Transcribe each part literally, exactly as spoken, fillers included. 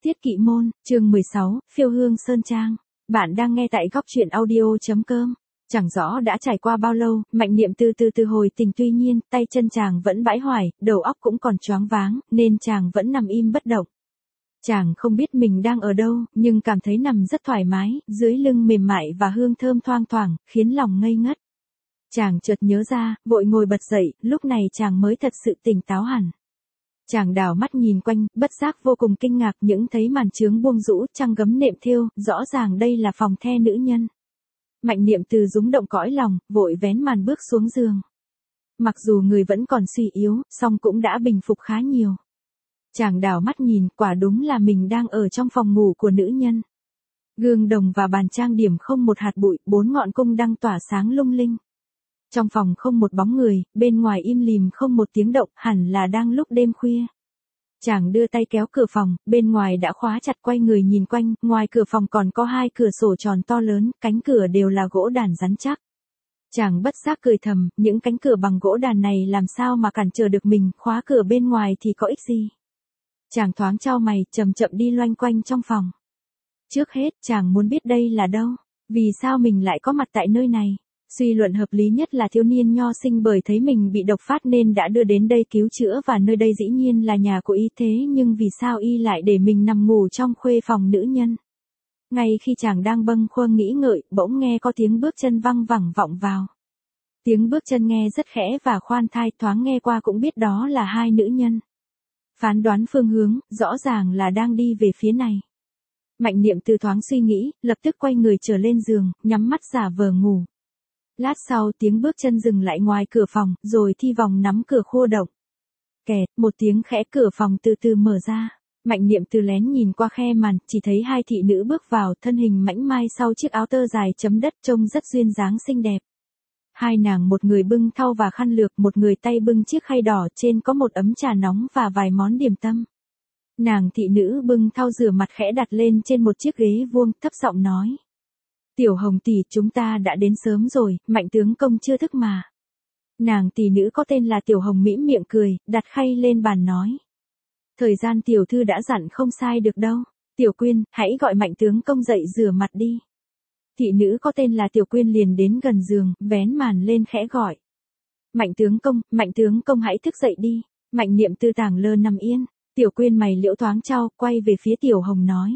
Tiết Kỵ Môn, chương mười sáu, Phiêu Hương Sơn Trang. Bạn đang nghe tại góc truyện audio.com. Chẳng rõ đã trải qua bao lâu, Mạnh Niệm từ từ từ hồi tỉnh, tuy nhiên, tay chân chàng vẫn bãi hoài, đầu óc cũng còn choáng váng, nên chàng vẫn nằm im bất động. Chàng không biết mình đang ở đâu, nhưng cảm thấy nằm rất thoải mái, dưới lưng mềm mại và hương thơm thoang thoảng, khiến lòng ngây ngất. Chàng chợt nhớ ra, vội ngồi bật dậy, lúc này chàng mới thật sự tỉnh táo hẳn. Chàng đảo mắt nhìn quanh, bất giác vô cùng kinh ngạc những thấy màn chướng buông rũ, trăng gấm nệm thêu, rõ ràng đây là phòng the nữ nhân. Mạnh Niệm từ rúng động cõi lòng, vội vén màn bước xuống giường. Mặc dù người vẫn còn suy yếu, song cũng đã bình phục khá nhiều. Chàng đảo mắt nhìn, quả đúng là mình đang ở trong phòng ngủ của nữ nhân. Gương đồng và bàn trang điểm không một hạt bụi, bốn ngọn cung đăng tỏa sáng lung linh. Trong phòng không một bóng người, bên ngoài im lìm không một tiếng động, hẳn là đang lúc đêm khuya. Chàng đưa tay kéo cửa phòng, bên ngoài đã khóa chặt, quay người nhìn quanh, ngoài cửa phòng còn có hai cửa sổ tròn to lớn, cánh cửa đều là gỗ đàn rắn chắc. Chàng bất giác cười thầm, những cánh cửa bằng gỗ đàn này làm sao mà cản trở được mình, khóa cửa bên ngoài thì có ích gì. Chàng thoáng chau mày, chậm chậm đi loanh quanh trong phòng. Trước hết, chàng muốn biết đây là đâu, vì sao mình lại có mặt tại nơi này. Suy luận hợp lý nhất là thiếu niên nho sinh bởi thấy mình bị độc phát nên đã đưa đến đây cứu chữa, và nơi đây dĩ nhiên là nhà của y, thế nhưng vì sao y lại để mình nằm ngủ trong khuê phòng nữ nhân. Ngay khi chàng đang bâng khuâng nghĩ ngợi, bỗng nghe có tiếng bước chân văng vẳng vọng vào. Tiếng bước chân nghe rất khẽ và khoan thai, thoáng nghe qua cũng biết đó là hai nữ nhân. Phán đoán phương hướng, rõ ràng là đang đi về phía này. Mạnh Niệm từ thoáng suy nghĩ, lập tức quay người trở lên giường, nhắm mắt giả vờ ngủ. Lát sau tiếng bước chân dừng lại ngoài cửa phòng, rồi thi vòng nắm cửa khua động. Kẹt, một tiếng khẽ, cửa phòng từ từ mở ra. Mạnh Niệm từ lén nhìn qua khe màn, chỉ thấy hai thị nữ bước vào, thân hình mảnh mai sau chiếc áo tơ dài chấm đất, trông rất duyên dáng xinh đẹp. Hai nàng, một người bưng thau và khăn lược, một người tay bưng chiếc khay đỏ, trên có một ấm trà nóng và vài món điểm tâm. Nàng thị nữ bưng thau rửa mặt khẽ đặt lên trên một chiếc ghế vuông, thấp giọng nói. Tiểu Hồng tỷ, chúng ta đã đến sớm rồi, Mạnh tướng công chưa thức mà. Nàng tỷ nữ có tên là Tiểu Hồng mỉm miệng cười, đặt khay lên bàn nói. Thời gian tiểu thư đã dặn không sai được đâu. Tiểu Quyên, hãy gọi Mạnh tướng công dậy rửa mặt đi. Thị nữ có tên là Tiểu Quyên liền đến gần giường, vén màn lên khẽ gọi. Mạnh tướng công, Mạnh tướng công hãy thức dậy đi. Mạnh Niệm từ tảng lơ nằm yên. Tiểu Quyên mày liễu thoáng chau, quay về phía Tiểu Hồng nói.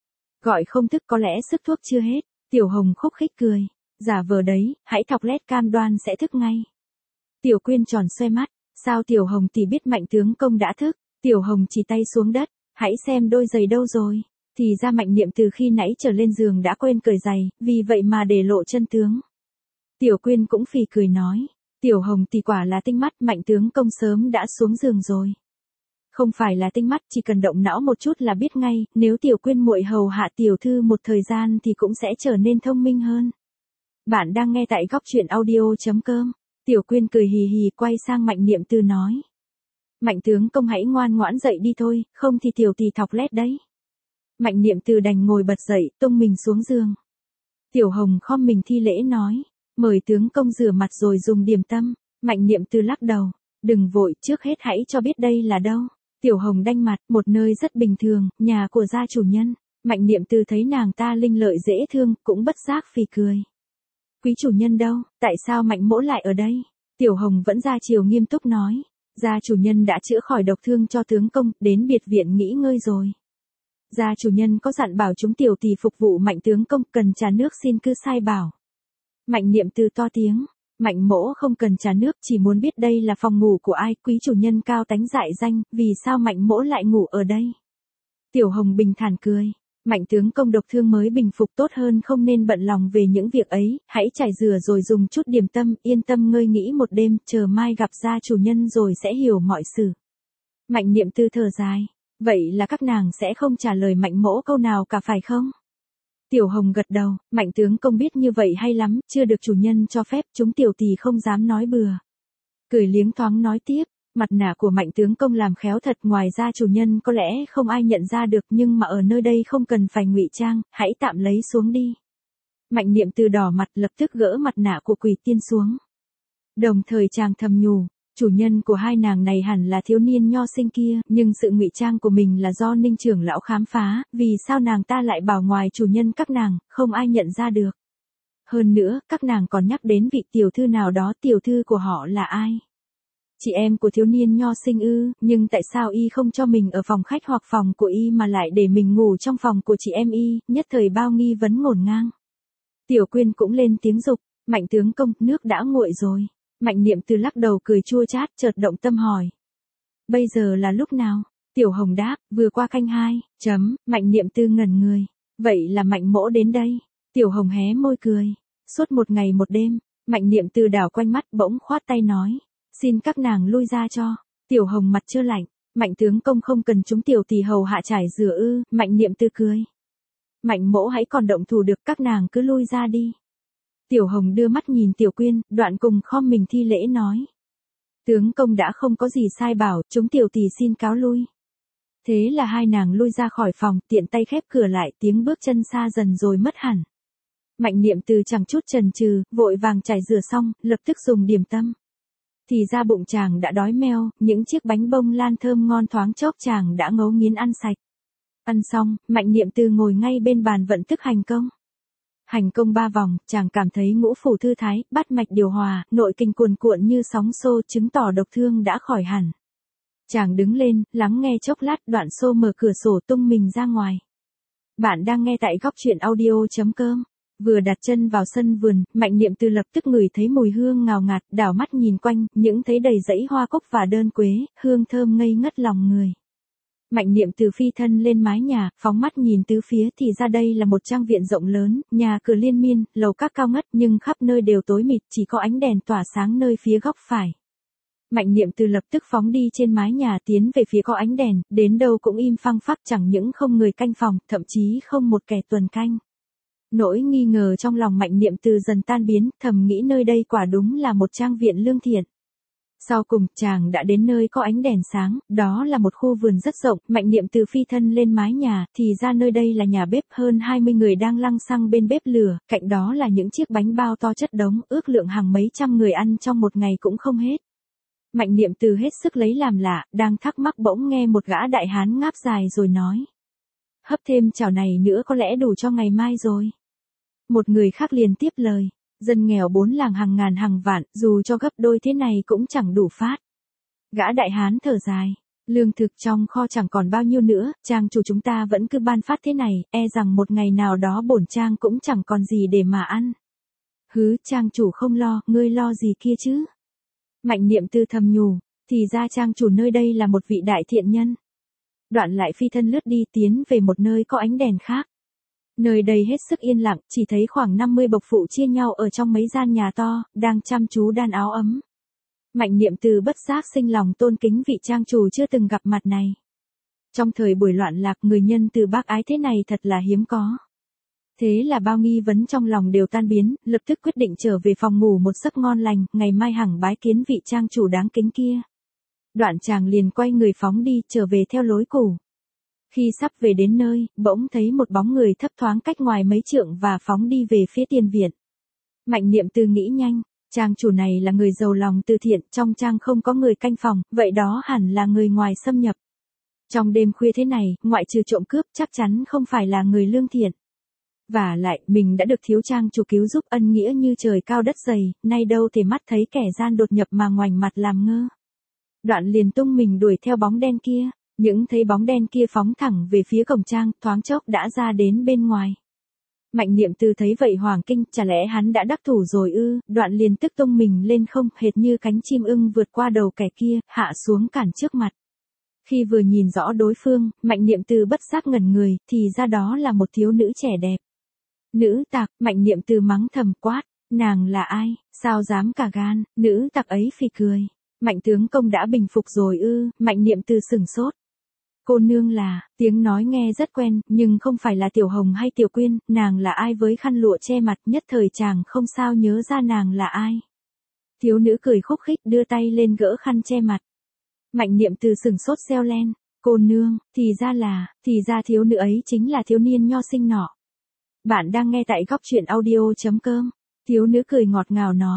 Gọi không thức, có lẽ sức thuốc chưa hết. Tiểu Hồng khúc khích cười. Giả vờ đấy, hãy thọc lét cam đoan sẽ thức ngay. Tiểu Quyên tròn xoay mắt. Sao Tiểu Hồng tỷ biết Mạnh tướng công đã thức? Tiểu Hồng chỉ tay xuống đất. Hãy xem đôi giày đâu rồi. Thì ra Mạnh Niệm từ khi nãy trở lên giường đã quên cởi giày, vì vậy mà để lộ chân tướng. Tiểu Quyên cũng phì cười nói. Tiểu Hồng tỷ quả là tinh mắt, Mạnh tướng công sớm đã xuống giường rồi. Không phải là tinh mắt, chỉ cần động não một chút là biết ngay, nếu Tiểu Quyên muội hầu hạ tiểu thư một thời gian thì cũng sẽ trở nên thông minh hơn. Bạn đang nghe tại góc truyện audio.com. Tiểu Quyên cười hì hì quay sang Mạnh Niệm từ nói. Mạnh tướng công hãy ngoan ngoãn dậy đi thôi, không thì tiểu tỷ thọc lét đấy. Mạnh Niệm từ đành ngồi bật dậy, tung mình xuống giường. Tiểu Hồng khom mình thi lễ nói. Mời tướng công rửa mặt rồi dùng điểm tâm. Mạnh Niệm từ lắc đầu. Đừng vội, trước hết hãy cho biết đây là đâu. Tiểu Hồng đanh mặt, một nơi rất bình thường, nhà của gia chủ nhân. Mạnh Niệm từ thấy nàng ta linh lợi dễ thương, cũng bất giác phì cười. Quý chủ nhân đâu, tại sao Mạnh mỗ lại ở đây? Tiểu Hồng vẫn ra chiều nghiêm túc nói. Gia chủ nhân đã chữa khỏi độc thương cho tướng công, đến biệt viện nghỉ ngơi rồi. Gia chủ nhân có dặn bảo chúng tiểu tỷ phục vụ Mạnh tướng công, cần trà nước xin cứ sai bảo. Mạnh Niệm từ to tiếng. Mạnh mỗ không cần trà nước, chỉ muốn biết đây là phòng ngủ của ai, quý chủ nhân cao tánh dại danh, vì sao Mạnh mỗ lại ngủ ở đây? Tiểu Hồng bình thản cười. Mạnh tướng công độc thương mới bình phục, tốt hơn không nên bận lòng về những việc ấy, hãy chải rửa rồi dùng chút điểm tâm, yên tâm ngơi nghỉ một đêm, chờ mai gặp gia chủ nhân rồi sẽ hiểu mọi sự. Mạnh Niệm từ thở dài. Vậy là các nàng sẽ không trả lời Mạnh mỗ câu nào cả phải không? Tiểu Hồng gật đầu. Mạnh tướng công biết như vậy hay lắm, chưa được chủ nhân cho phép, chúng tiểu tỷ không dám nói bừa. Cười liếng thoáng nói tiếp. Mặt nạ của Mạnh tướng công làm khéo thật, ngoài ra chủ nhân có lẽ không ai nhận ra được, nhưng mà ở nơi đây không cần phải ngụy trang, hãy tạm lấy xuống đi. Mạnh Niệm từ đỏ mặt, lập tức gỡ mặt nạ của Quỷ Tiên xuống. Đồng thời chàng thầm nhủ, Chủ nhân của hai nàng này hẳn là thiếu niên nho sinh kia, nhưng sự ngụy trang của mình là do Ninh trưởng lão khám phá, vì sao nàng ta lại bảo ngoài chủ nhân các nàng, không ai nhận ra được. Hơn nữa, các nàng còn nhắc đến vị tiểu thư nào đó, tiểu thư của họ là ai? Chị em của thiếu niên nho sinh ư, nhưng tại sao y không cho mình ở phòng khách hoặc phòng của y mà lại để mình ngủ trong phòng của chị em y, nhất thời bao nghi vấn ngổn ngang. Tiểu Quyên cũng lên tiếng dục, Mạnh tướng công, nước đã nguội rồi. Mạnh Niệm Từ lắc đầu cười chua chát, chợt động tâm hỏi. Bây giờ là lúc nào? Tiểu Hồng đáp, vừa qua canh hai, chấm, Mạnh Niệm Từ ngẩn người. Vậy là Mạnh mỗ đến đây. Tiểu Hồng hé môi cười. Suốt một ngày một đêm, Mạnh Niệm Từ đảo quanh mắt bỗng khoát tay nói. Xin các nàng lui ra cho. Tiểu Hồng mặt trơ lạnh. Mạnh tướng công không cần chúng tiểu tỷ hầu hạ trải rửa ư, Mạnh Niệm Từ cười. Mạnh mỗ hãy còn động thủ được, các nàng cứ lui ra đi. Tiểu Hồng đưa mắt nhìn Tiểu Quyên, đoạn cùng khom mình thi lễ nói. Tướng công đã không có gì sai bảo, chúng tiểu tỷ xin cáo lui. Thế là hai nàng lui ra khỏi phòng, tiện tay khép cửa lại, tiếng bước chân xa dần rồi mất hẳn. Mạnh Niệm Từ chẳng chút chần chừ, vội vàng chải rửa xong, lập tức dùng điểm tâm. Thì ra bụng chàng đã đói meo, những chiếc bánh bông lan thơm ngon thoáng chốc chàng đã ngấu nghiến ăn sạch. Ăn xong, Mạnh Niệm Từ ngồi ngay bên bàn vận thức hành công. Hành công ba vòng, chàng cảm thấy ngũ phủ thư thái, bát mạch điều hòa, nội kinh cuồn cuộn như sóng xô, chứng tỏ độc thương đã khỏi hẳn. Chàng đứng lên, lắng nghe chốc lát, đoạn xô mở cửa sổ tung mình ra ngoài. Bạn đang nghe tại góc truyện audio chấm com. Vừa đặt chân vào sân vườn, Mạnh Niệm Từ lập tức ngửi thấy mùi hương ngào ngạt, đảo mắt nhìn quanh, những thấy đầy dãy hoa cúc và đơn quế, hương thơm ngây ngất lòng người. Mạnh Niệm Từ phi thân lên mái nhà, phóng mắt nhìn tứ phía thì ra đây là một trang viện rộng lớn, nhà cửa liên miên, lầu các cao ngất nhưng khắp nơi đều tối mịt, chỉ có ánh đèn tỏa sáng nơi phía góc phải. Mạnh Niệm Từ lập tức phóng đi trên mái nhà tiến về phía có ánh đèn, đến đâu cũng im phăng phắc, chẳng những không người canh phòng, thậm chí không một kẻ tuần canh. Nỗi nghi ngờ trong lòng Mạnh Niệm Từ dần tan biến, thầm nghĩ nơi đây quả đúng là một trang viện lương thiện. Sau cùng, chàng đã đến nơi có ánh đèn sáng, đó là một khu vườn rất rộng, Mạnh Niệm Từ phi thân lên mái nhà, thì ra nơi đây là nhà bếp, hơn hai mươi người đang lăng xăng bên bếp lửa, cạnh đó là những chiếc bánh bao to chất đống, ước lượng hàng mấy trăm người ăn trong một ngày cũng không hết. Mạnh Niệm Từ hết sức lấy làm lạ, đang thắc mắc bỗng nghe một gã đại hán ngáp dài rồi nói. Hấp thêm chảo này nữa có lẽ đủ cho ngày mai rồi. Một người khác liền tiếp lời. Dân nghèo bốn làng hàng ngàn hàng vạn, dù cho gấp đôi thế này cũng chẳng đủ phát. Gã đại hán thở dài. Lương thực trong kho chẳng còn bao nhiêu nữa, trang chủ chúng ta vẫn cứ ban phát thế này, e rằng một ngày nào đó bổn trang cũng chẳng còn gì để mà ăn. Hứ, trang chủ không lo, ngươi lo gì kia chứ? Mạnh Niệm Từ thầm nhủ, thì ra trang chủ nơi đây là một vị đại thiện nhân. Đoạn lại phi thân lướt đi tiến về một nơi có ánh đèn khác. Nơi đây hết sức yên lặng, chỉ thấy khoảng năm mươi bộc phụ chia nhau ở trong mấy gian nhà to, đang chăm chú đan áo ấm. Mạnh Niệm Từ bất giác sinh lòng tôn kính vị trang chủ chưa từng gặp mặt này. Trong thời buổi loạn lạc, người nhân từ bác ái thế này thật là hiếm có. Thế là bao nghi vấn trong lòng đều tan biến, lập tức quyết định trở về phòng ngủ một giấc ngon lành, ngày mai hẳn bái kiến vị trang chủ đáng kính kia. Đoạn chàng liền quay người phóng đi, trở về theo lối cũ. Khi sắp về đến nơi, bỗng thấy một bóng người thấp thoáng cách ngoài mấy trượng và phóng đi về phía tiền viện. Mạnh Niệm Từ nghĩ nhanh, trang chủ này là người giàu lòng từ thiện, trong trang không có người canh phòng, vậy đó hẳn là người ngoài xâm nhập. Trong đêm khuya thế này, ngoại trừ trộm cướp chắc chắn không phải là người lương thiện. Và lại, mình đã được thiếu trang chủ cứu giúp, ân nghĩa như trời cao đất dày, nay đâu thể mắt thấy kẻ gian đột nhập mà ngoảnh mặt làm ngơ. Đoạn liền tung mình đuổi theo bóng đen kia. Những thấy bóng đen kia phóng thẳng về phía cổng trang, thoáng chốc đã ra đến bên ngoài. Mạnh Niệm Từ thấy vậy hoàng kinh, chả lẽ hắn đã đắc thủ rồi ư, đoạn liền tức tung mình lên không, hệt như cánh chim ưng vượt qua đầu kẻ kia, hạ xuống cản trước mặt. Khi vừa nhìn rõ đối phương, Mạnh Niệm Từ bất giác ngẩn người, thì ra đó là một thiếu nữ trẻ đẹp. Nữ tặc, Mạnh Niệm Từ mắng thầm quát, nàng là ai, sao dám cả gan, nữ tặc ấy phì cười. Mạnh tướng công đã bình phục rồi ư, Mạnh Niệm Từ sửng sốt. Cô nương là, tiếng nói nghe rất quen, nhưng không phải là Tiểu Hồng hay Tiểu Quyên, nàng là ai với khăn lụa che mặt, nhất thời chàng không sao nhớ ra nàng là ai. Thiếu nữ cười khúc khích đưa tay lên gỡ khăn che mặt. Mạnh Niệm Từ sửng sốt reo lên, cô nương, thì ra là, thì ra thiếu nữ ấy chính là thiếu niên nho sinh nọ. Bạn đang nghe tại góc truyện audio chấm com. Thiếu nữ cười ngọt ngào nói,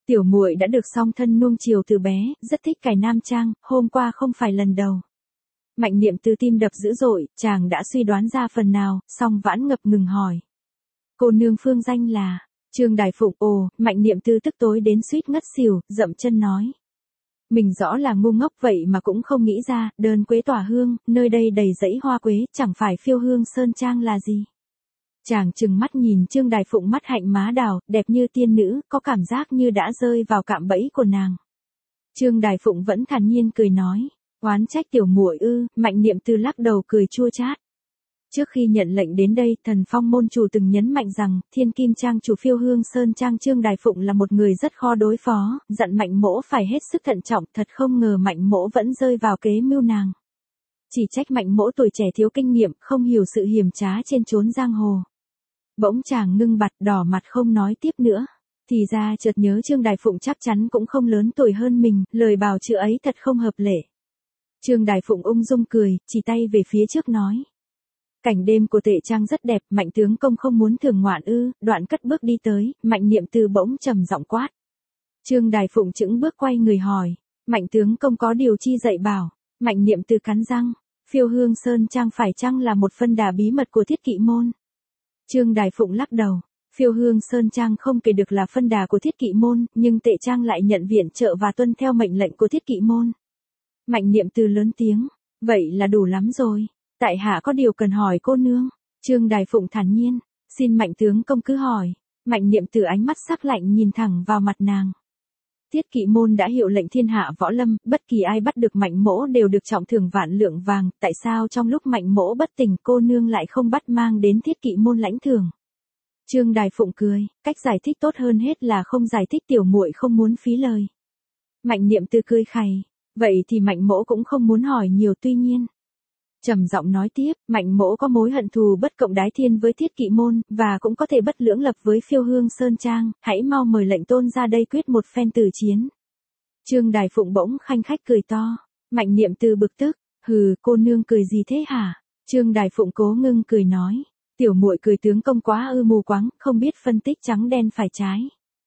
Tiểu muội đã được song thân nuông chiều từ bé, rất thích cải nam trang, hôm qua không phải lần đầu. Mạnh Niệm Từ tim đập dữ dội, chàng đã suy đoán ra phần nào, song vãn ngập ngừng hỏi. Cô nương phương danh là, Trương Đài Phụng. Ồ, Mạnh Niệm Từ tức tối đến suýt ngất xỉu, dậm chân nói. Mình rõ là ngu ngốc vậy mà cũng không nghĩ ra, đơn quế tỏa hương, nơi đây đầy dãy hoa quế, chẳng phải Phiêu Hương Sơn Trang là gì. Chàng trừng mắt nhìn Trương Đài Phụng mắt hạnh má đào, đẹp như tiên nữ, có cảm giác như đã rơi vào cạm bẫy của nàng. Trương Đài Phụng vẫn thản nhiên cười nói, oán trách tiểu muội ư? Mạnh Niệm Từ lắc đầu cười chua chát. Trước khi nhận lệnh đến đây, Thần Phong môn chủ từng nhấn mạnh rằng, Thiên Kim Trang chủ Phiêu Hương Sơn Trang Trương Đài Phụng là một người rất khó đối phó, dặn Mạnh Mỗ phải hết sức thận trọng, thật không ngờ Mạnh Mỗ vẫn rơi vào kế mưu nàng. Chỉ trách Mạnh Mỗ tuổi trẻ thiếu kinh nghiệm, không hiểu sự hiểm trá trên chốn giang hồ. Bỗng chàng ngưng bặt, đỏ mặt không nói tiếp nữa. Thì ra chợt nhớ Trương Đài Phụng chắc chắn cũng không lớn tuổi hơn mình, lời bào chữa ấy thật không hợp lệ. Trương Đài Phụng ung dung cười, chỉ tay về phía trước nói. Cảnh đêm của Tệ Trang rất đẹp, Mạnh tướng công không muốn thưởng ngoạn ư? Đoạn cất bước đi tới, Mạnh Niệm Từ bỗng trầm giọng quát. Trương Đài Phụng chững bước quay người hỏi, Mạnh tướng công có điều chi dạy bảo? Mạnh Niệm Từ cắn răng, Phiêu Hương Sơn Trang phải chăng là một phân đà bí mật của Thiết Kỵ môn? Trương Đài Phụng lắc đầu, Phiêu Hương Sơn Trang không kể được là phân đà của Thiết Kỵ môn, nhưng Tệ Trang lại nhận viện trợ và tuân theo mệnh lệnh của Thiết Kỵ môn. Mạnh Niệm Từ lớn tiếng, vậy là đủ lắm rồi. Tại hạ có điều cần hỏi cô nương. Trương Đài Phụng thản nhiên, xin Mạnh tướng công cứ hỏi. Mạnh Niệm Từ ánh mắt sắc lạnh nhìn thẳng vào mặt nàng. Thiết Kỵ môn đã hiệu lệnh thiên hạ võ lâm, bất kỳ ai bắt được Mạnh Mỗ đều được trọng thưởng vạn lượng vàng, tại sao trong lúc Mạnh Mỗ bất tỉnh cô nương lại không bắt mang đến Thiết Kỵ môn lãnh thưởng? Trương Đài Phụng cười, cách giải thích tốt hơn hết là không giải thích, tiểu muội không muốn phí lời. Mạnh Niệm Từ cười khẩy, vậy thì Mạnh Mỗ cũng không muốn hỏi nhiều, tuy nhiên. Trầm giọng nói tiếp, Mạnh Mỗ có mối hận thù bất cộng đái thiên với Thiết Kỵ môn, và cũng có thể bất lưỡng lập với Phiêu Hương Sơn Trang, hãy mau mời lệnh tôn ra đây quyết một phen tử chiến. Trương Đài Phụng bỗng khanh khách cười to, Mạnh Niệm Từ bực tức, hừ, cô nương cười gì thế hả? Trương Đài Phụng cố ngưng cười nói, tiểu muội cười tướng công quá ư mù quáng, không biết phân tích trắng đen phải trái.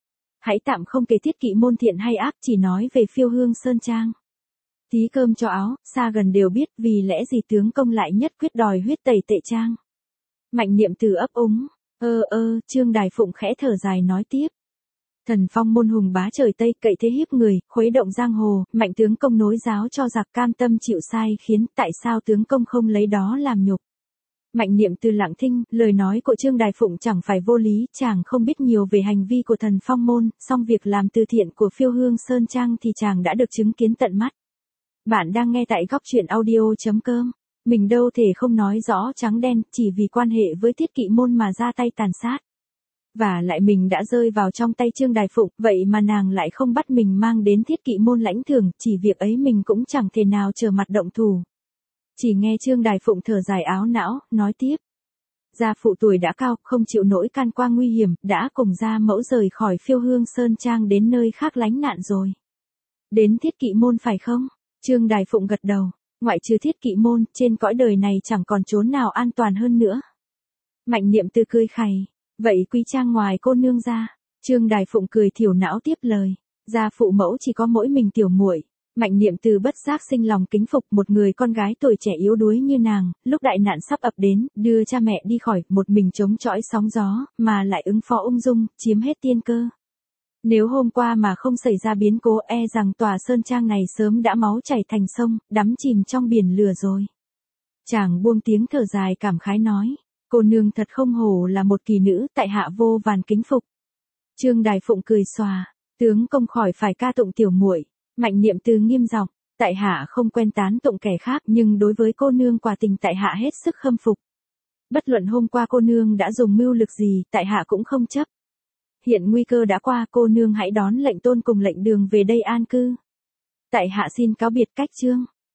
Hãy tạm không kể Thiết Kỵ môn thiện hay ác, chỉ nói về Phiêu Hương Sơn Trang. Tí cơm cho áo, xa gần đều biết vì lẽ gì tướng công lại nhất quyết đòi huyết tẩy Tệ Trang. Mạnh Niệm Từ ấp úng, ơ ơ, Trương Đài Phụng khẽ thở dài nói tiếp. Thần Phong môn hùng bá trời Tây, cậy thế hiếp người, khuấy động giang hồ, Mạnh tướng công nối giáo cho giặc cam tâm chịu sai khiến, tại sao tướng công không lấy đó làm nhục? Mạnh Niệm Từ lặng thinh, lời nói của Trương Đài Phụng chẳng phải vô lý, chàng không biết nhiều về hành vi của Thần Phong môn, song việc làm từ thiện của Phiêu Hương Sơn Trang thì chàng đã được chứng kiến tận mắt. Bạn đang nghe tại góc truyện audio chấm com. Mình đâu thể không nói rõ trắng đen, chỉ vì quan hệ với Thiết Kỵ môn mà ra tay tàn sát. Và lại mình đã rơi vào trong tay Trương Đài Phụng, vậy mà nàng lại không bắt mình mang đến Thiết Kỵ môn lãnh thưởng, chỉ việc ấy mình cũng chẳng thể nào trở mặt động thủ. Chỉ nghe Trương Đài Phụng thở dài áo não, nói tiếp. Gia phụ tuổi đã cao, không chịu nổi can qua nguy hiểm, đã cùng gia mẫu rời khỏi Phiêu Hương Sơn Trang đến nơi khác lánh nạn rồi. Đến Thiết Kỵ môn phải không? Trương Đài Phụng gật đầu, ngoại trừ Thiết Kỵ môn, trên cõi đời này chẳng còn chốn nào an toàn hơn nữa. Mạnh Niệm Từ cười khẩy, vậy quý trang ngoài cô nương ra. Trương Đài Phụng cười thiểu não tiếp lời, gia phụ mẫu chỉ có mỗi mình tiểu muội. Mạnh Niệm Từ bất giác sinh lòng kính phục, một người con gái tuổi trẻ yếu đuối như nàng, lúc đại nạn sắp ập đến, đưa cha mẹ đi khỏi, một mình chống chọi sóng gió, mà lại ứng phó ung dung, chiếm hết tiên cơ. Nếu hôm qua mà không xảy ra biến cố, e rằng tòa sơn trang này sớm đã máu chảy thành sông, đắm chìm trong biển lửa rồi. Chàng buông tiếng thở dài cảm khái nói, cô nương thật không hổ là một kỳ nữ, tại hạ vô vàn kính phục. Trương Đài Phụng cười xòa, tướng công khỏi phải ca tụng tiểu muội. Mạnh Niệm Từ nghiêm giọng, tại hạ không quen tán tụng kẻ khác, nhưng đối với cô nương quả tình tại hạ hết sức khâm phục. Bất luận hôm qua cô nương đã dùng mưu lực gì, tại hạ cũng không chấp. Hiện nguy cơ đã qua, cô nương hãy đón lệnh tôn cùng lệnh đường về đây an cư. Tại hạ xin cáo biệt cách Trương.